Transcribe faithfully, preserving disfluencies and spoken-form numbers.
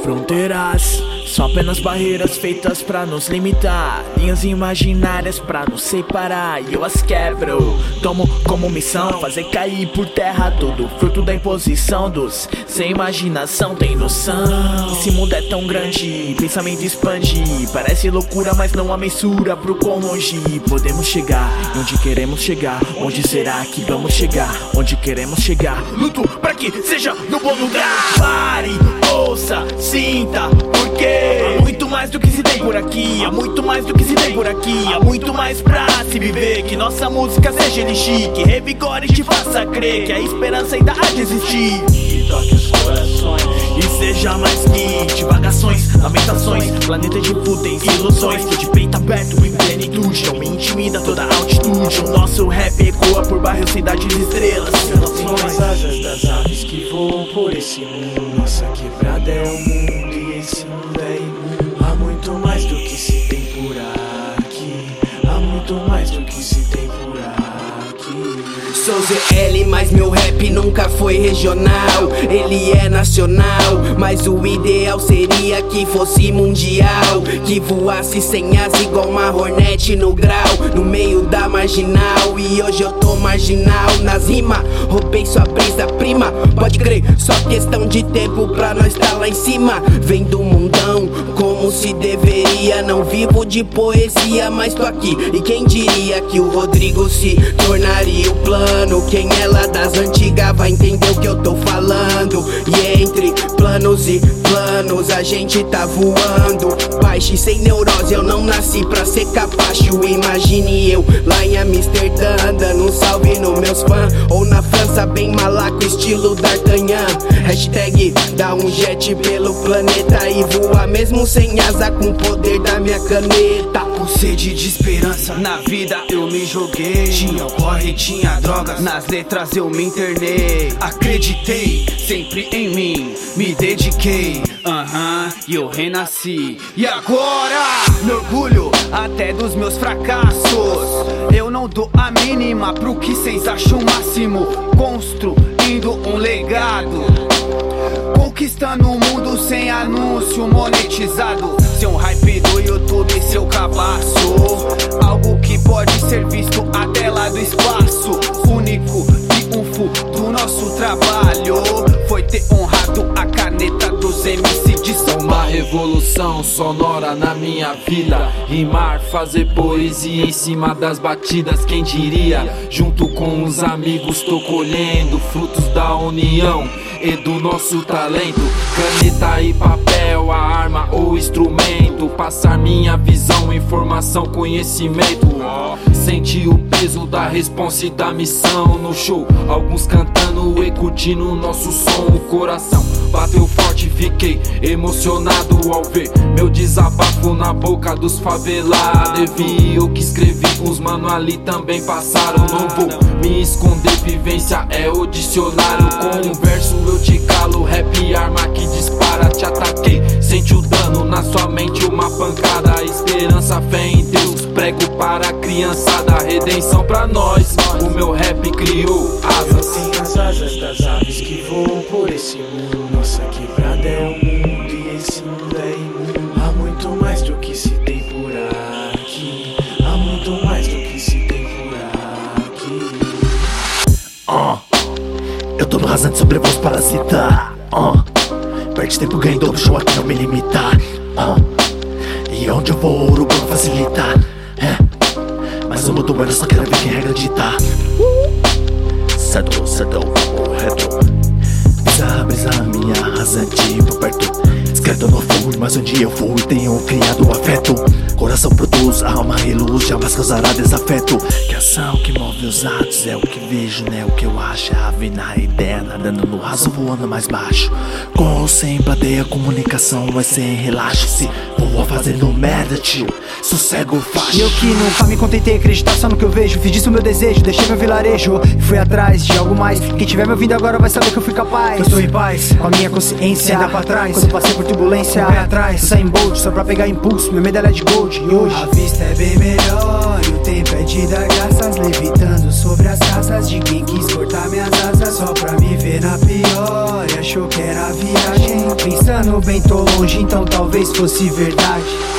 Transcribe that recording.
Fronteiras são apenas barreiras feitas pra nos limitar, linhas imaginárias pra nos separar, e eu as quebro. Tomo como missão fazer cair por terra todo fruto da imposição dos sem imaginação, tem noção. Esse mundo é tão grande, pensamento expande, parece loucura, mas não há mensura pro quão longe podemos chegar. E onde queremos chegar, onde será que vamos chegar? Onde queremos chegar, luto pra que seja no bom lugar. Pare, ouça, sinta, porque há muito mais do que se tem por aqui, há muito mais do que se tem por aqui, há muito mais pra se viver. Que nossa música seja elixir, que revigore e te faça crer que a esperança ainda há de existir. Que toque os corações e seja mais que divagações, lamentações, planeta de fúteis, ilusões. Que de peito aberto em plenitude não me intimida toda a altitude. O nosso rap ecoa por bairros, cidades e estrelas. São as asas das aves que voam por esse mundo. Nossa quebrada é o mundo e esse mundo é imundo. Há muito mais do que se tem por aqui, há muito mais do que se tem por aqui. Sou Z L, mas meu rap nunca foi regional. Ele é nacional, mas o ideal seria que fosse mundial. Que voasse sem asa igual uma Hornet no grau, no meio da marginal. E hoje eu tô marginal nas rimas, roubei sua brisa prima. Pode crer, só questão de tempo pra nós tá lá em cima. Vem do mundão, como se deveria. Não vivo de poesia, mas tô aqui. E quem diria que o Rodrigo se tornaria o plano? Quem é lá das antigas vai entender o que eu tô falando. E entre planos e planos a gente tá voando. Baixe sem neurose, eu não nasci pra ser capacho. Imagine eu lá em Amsterdã, dando um salve nos meus fãs. Ou na França bem malaco, estilo D'Artagnan. Hashtag dá um jet pelo planeta e voa mesmo sem asa com o poder da minha caneta. Com sede de esperança, na vida eu me joguei. Tinha o corre, tinha drogas, nas letras eu me internei. Acreditei sempre em mim, me dediquei, aham, uh-huh, e eu renasci. E agora, me orgulho até dos meus fracassos. Eu não dou a mínima pro que cês acham o máximo. Construindo um legado, conquistando o mundo sem anúncio monetizado. Ser um hype do YouTube, seu cabaço. Algo que pode ser visto até lá do espaço. Único triunfo do nosso trabalho foi ter honrado a caneta dos M C de São Paulo. Uma revolução sonora na minha vida. Rimar, fazer poesia em cima das batidas. Quem diria? Junto com os amigos tô colhendo frutos da união e do nosso talento. Caneta e papel, a arma ou instrumento. Passar minha visão, informação, conhecimento. Senti o peso da responsa e da missão no show. Alguns cantando e curtindo nosso som. O coração bateu forte, fiquei emocionado ao ver meu desabafo na boca dos favelados. Vi eu que escrevi, uns mano ali também passaram. Não vou me esconder, vivência é o dicionário. Com um verso eu te calo, rap arma que dispara. Te ataquei, sente o dano na sua mente, uma pancada. Esperança, fé em Deus, prego para a criançada. Redenção pra nós, o meu rap criou asas. Tem as asas das aves que voam por esse mundo. Nossa quebrada é o mundo e esse mundo é imundo. Há muito mais do que se tem por aqui, há muito mais do que se tem por aqui. Oh, eu tô no rasante sobre voz parasita. Oh, perde tempo, ganho todo show aqui não me limita. Oh, e onde eu vou o urubu não facilita. É, mas eu mudo, eu só quero ver quem regra dita. Certo, certo, correto. Brisa, brisa, minha rasante por perto. Discreto eu não fui, mas um dia eu fui e tenho criado afeto. Coração produz, alma e luz, jamais causará desafeto. Que ação que move os atos é o que vejo, né? O que eu acho, ave na ideia, nadando no raso, voando mais baixo. Com ou sem plateia, comunicação é sem relaxo. Se voa fazendo merda, tio, sossego fácil. E eu que nunca me contentei, acreditar só no que eu vejo. Fiz disso meu desejo, deixei meu vilarejo e fui atrás de algo mais. Quem tiver me ouvindo agora vai saber que eu fui capaz. Eu estou em paz, com a minha consciência ainda pra trás. Quando passei por turbulência, pé atrás, eu saí em bold só pra pegar impulso, minha medalha de gold. E hoje a vista é bem melhor e o tempo é de dar graças. Levitando sobre as casas de quem quis cortar minhas asas só pra me ver na pior e achou que era viagem. Pensando pensando bem, tô longe, então talvez fosse verdade.